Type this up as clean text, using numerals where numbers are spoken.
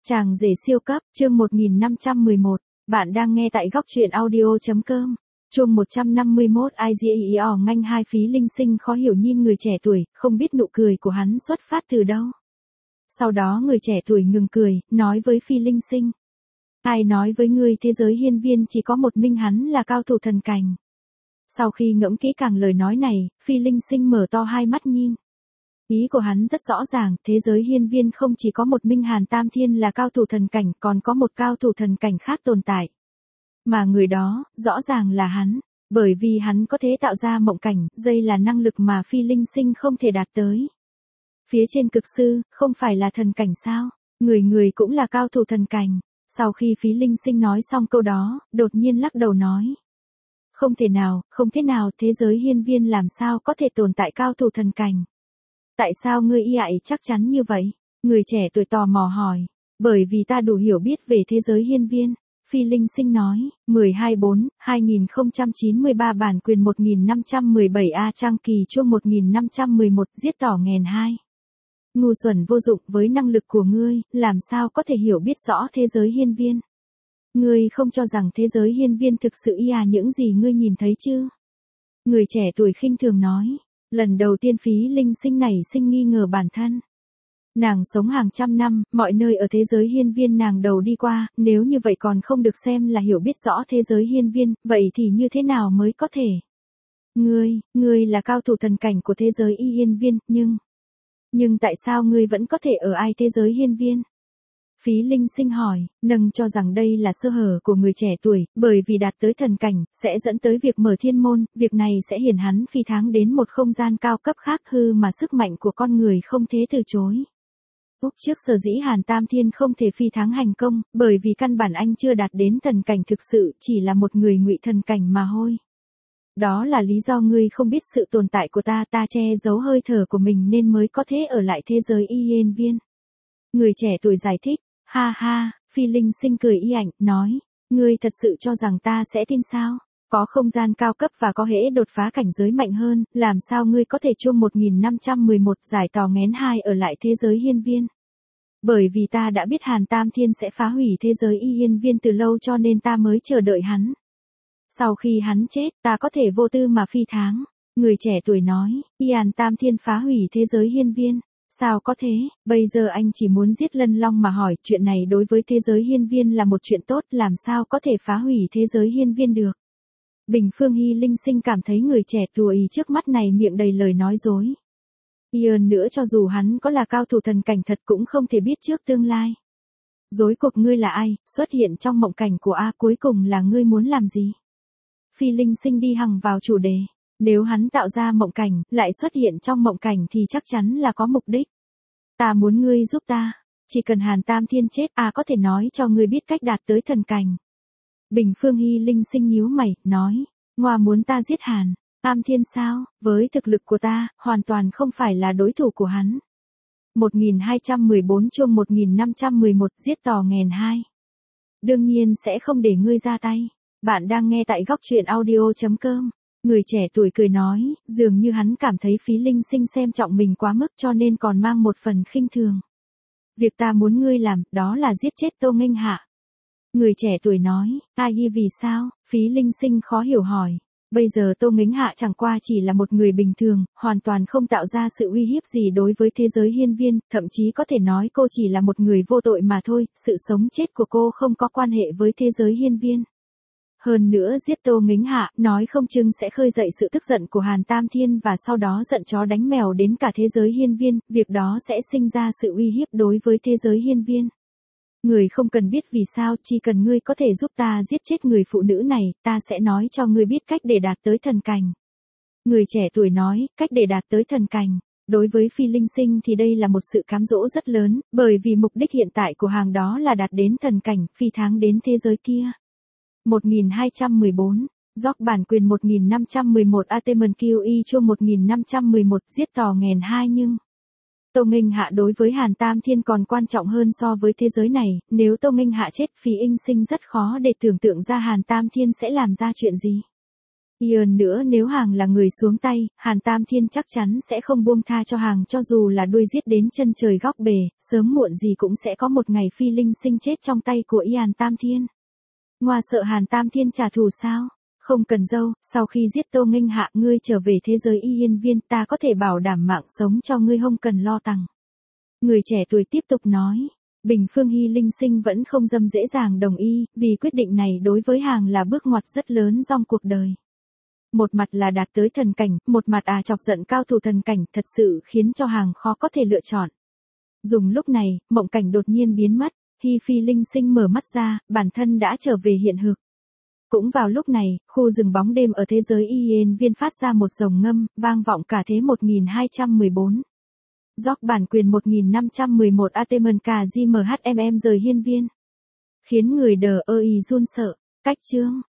Chàng rể siêu cấp, chương 1511, bạn đang nghe tại góc truyện audio.com. Chuông 151 IGEO nganh hai Phí Linh Sinh khó hiểu nhìn người trẻ tuổi, không biết nụ cười của hắn xuất phát từ đâu. Sau đó người trẻ tuổi ngừng cười, nói với Phi Linh Sinh. Ai nói với ngươi thế giới hiên viên chỉ có một mình hắn là cao thủ thần cảnh. Sau khi ngẫm kỹ càng lời nói này, Phi Linh Sinh mở to hai mắt nhìn. Ý của hắn rất rõ ràng, thế giới hiên viên không chỉ có một Minh Hàn Tam Thiên là cao thủ thần cảnh, còn có một cao thủ thần cảnh khác tồn tại. Mà người đó, rõ ràng là hắn, bởi vì hắn có thể tạo ra mộng cảnh, đây là năng lực mà Phi Linh Sinh không thể đạt tới. Phía trên cực sư, không phải là thần cảnh sao? Người cũng là cao thủ thần cảnh. Sau khi Phí Linh Sinh nói xong câu đó, đột nhiên lắc đầu nói. Không thể nào, không thế nào, thế giới hiên viên làm sao có thể tồn tại cao thủ thần cảnh? Tại sao ngươi y ại chắc chắn như vậy? Người trẻ tuổi tò mò hỏi. Bởi vì ta đủ hiểu biết về thế giới hiên viên. Phi Linh Sinh nói, 12/4/2093 bản quyền 1517A trang kỳ chuông 1511 giết tỏ nghèn 2. Ngu xuẩn vô dụng, với năng lực của ngươi, làm sao có thể hiểu biết rõ thế giới hiên viên? Ngươi không cho rằng thế giới hiên viên thực sự y những gì ngươi nhìn thấy chứ? Người trẻ tuổi khinh thường nói. Lần đầu tiên Phí Linh Sinh này sinh nghi ngờ bản thân. Nàng sống hàng trăm năm, mọi nơi ở thế giới hiên viên nàng đầu đi qua, nếu như vậy còn không được xem là hiểu biết rõ thế giới hiên viên, vậy thì như thế nào mới có thể? Ngươi là cao thủ thần cảnh của thế giới hiên viên, nhưng tại sao ngươi vẫn có thể ở ai thế giới hiên viên? Phí Linh Sinh hỏi, nâng cho rằng đây là sơ hở của người trẻ tuổi, bởi vì đạt tới thần cảnh, sẽ dẫn tới việc mở thiên môn, việc này sẽ hiển hắn phi thắng đến một không gian cao cấp khác hư mà sức mạnh của con người không thể từ chối. Lúc trước sở dĩ Hàn Tam Thiên không thể phi thắng hành công, bởi vì căn bản anh chưa đạt đến thần cảnh thực sự, chỉ là một người ngụy thần cảnh mà thôi. Đó là lý do ngươi không biết sự tồn tại của ta che giấu hơi thở của mình nên mới có thể ở lại thế giới hiên viên. Người trẻ tuổi giải thích. Ha ha, Phi Linh Sinh cười y ảnh, nói, ngươi thật sự cho rằng ta sẽ tin sao? Có không gian cao cấp và có hễ đột phá cảnh giới mạnh hơn, làm sao ngươi có thể chuông 1511 giải tỏ nghén 2 ở lại thế giới hiên viên? Bởi vì ta đã biết Hàn Tam Thiên sẽ phá hủy thế giới hiên viên từ lâu cho nên ta mới chờ đợi hắn. Sau khi hắn chết, ta có thể vô tư mà phi thắng. Người trẻ tuổi nói, Hàn Tam Thiên phá hủy thế giới hiên viên. Sao có thế, bây giờ anh chỉ muốn giết Lân Long mà hỏi, chuyện này đối với thế giới hiên viên là một chuyện tốt, làm sao có thể phá hủy thế giới hiên viên được. Bình Phương Hy Linh Sinh cảm thấy người trẻ tuổi trước mắt này miệng đầy lời nói dối. Hơn nữa cho dù hắn có là cao thủ thần cảnh thật cũng không thể biết trước tương lai. Rối cuộc ngươi là ai, xuất hiện trong mộng cảnh của A cuối cùng là ngươi muốn làm gì? Phi Linh Sinh đi hằng vào chủ đề. Nếu hắn tạo ra mộng cảnh, lại xuất hiện trong mộng cảnh thì chắc chắn là có mục đích. Ta muốn ngươi giúp ta. Chỉ cần Hàn Tam Thiên chết, có thể nói cho ngươi biết cách đạt tới thần cảnh. Bình Phương Hy Linh Sinh nhíu mày, nói. Ngoa muốn ta giết Hàn Tam Thiên sao? Với thực lực của ta, hoàn toàn không phải là đối thủ của hắn. 1214 chuông 1511 giết tỏ nghèn 2. Đương nhiên sẽ không để ngươi ra tay. Bạn đang nghe tại góc truyện audio.com. Người trẻ tuổi cười nói, dường như hắn cảm thấy Phí Linh Sinh xem trọng mình quá mức cho nên còn mang một phần khinh thường. Việc ta muốn ngươi làm, đó là giết chết Tô Nghênh Hạ. Người trẻ tuổi nói, vì sao? Phí Linh Sinh khó hiểu hỏi. Bây giờ Tô Nghênh Hạ chẳng qua chỉ là một người bình thường, hoàn toàn không tạo ra sự uy hiếp gì đối với thế giới hiên viên, thậm chí có thể nói cô chỉ là một người vô tội mà thôi, sự sống chết của cô không có quan hệ với thế giới hiên viên. Hơn nữa giết Tô Nghênh Hạ, nói không chừng sẽ khơi dậy sự tức giận của Hàn Tam Thiên và sau đó giận chó đánh mèo đến cả thế giới hiên viên, việc đó sẽ sinh ra sự uy hiếp đối với thế giới hiên viên. Người không cần biết vì sao, chỉ cần ngươi có thể giúp ta giết chết người phụ nữ này, ta sẽ nói cho ngươi biết cách để đạt tới thần cảnh. Người trẻ tuổi nói, cách để đạt tới thần cảnh. Đối với Phi Linh Sinh thì đây là một sự cám dỗ rất lớn, bởi vì mục đích hiện tại của hàng đó là đạt đến thần cảnh, phi thắng đến thế giới kia. 1214, Gióc bản quyền 1511 Atemon QI chuông 1511 giết tỏ nghèn 2 nhưng Tô Nghênh Hạ đối với Hàn Tam Thiên còn quan trọng hơn so với thế giới này, nếu Tô Nghênh Hạ chết Phí Linh Sinh rất khó để tưởng tượng ra Hàn Tam Thiên sẽ làm ra chuyện gì. Hơn nữa nếu hàng là người xuống tay, Hàn Tam Thiên chắc chắn sẽ không buông tha cho hàng cho dù là đuôi giết đến chân trời góc bể, sớm muộn gì cũng sẽ có một ngày phi linh sinh chết trong tay của Hàn Tam Thiên. Ngoa sợ Hàn Tam Thiên trả thù sao? Không cần dâu, sau khi giết Tô Nghênh Hạ ngươi trở về thế giới Yên Viên ta có thể bảo đảm mạng sống cho ngươi không cần lo tằng. Người trẻ tuổi tiếp tục nói. Bình Phương Hy Linh Sinh vẫn không dễ dàng đồng ý, vì quyết định này đối với hàng là bước ngoặt rất lớn trong cuộc đời. Một mặt là đạt tới thần cảnh, một mặt chọc giận cao thủ thần cảnh thật sự khiến cho hàng khó có thể lựa chọn. Dùng lúc này, mộng cảnh đột nhiên biến mất, Hy Phi Linh Sinh mở mắt ra, bản thân đã trở về hiện thực. Cũng vào lúc này, khu rừng bóng đêm ở thế giới Yên Viên phát ra một dòng ngâm, vang vọng cả thế 1214. Gióc bản quyền 1511 Atemon KGMHMM rời hiên viên. Khiến người đờ ơ y run sợ. Cách chương.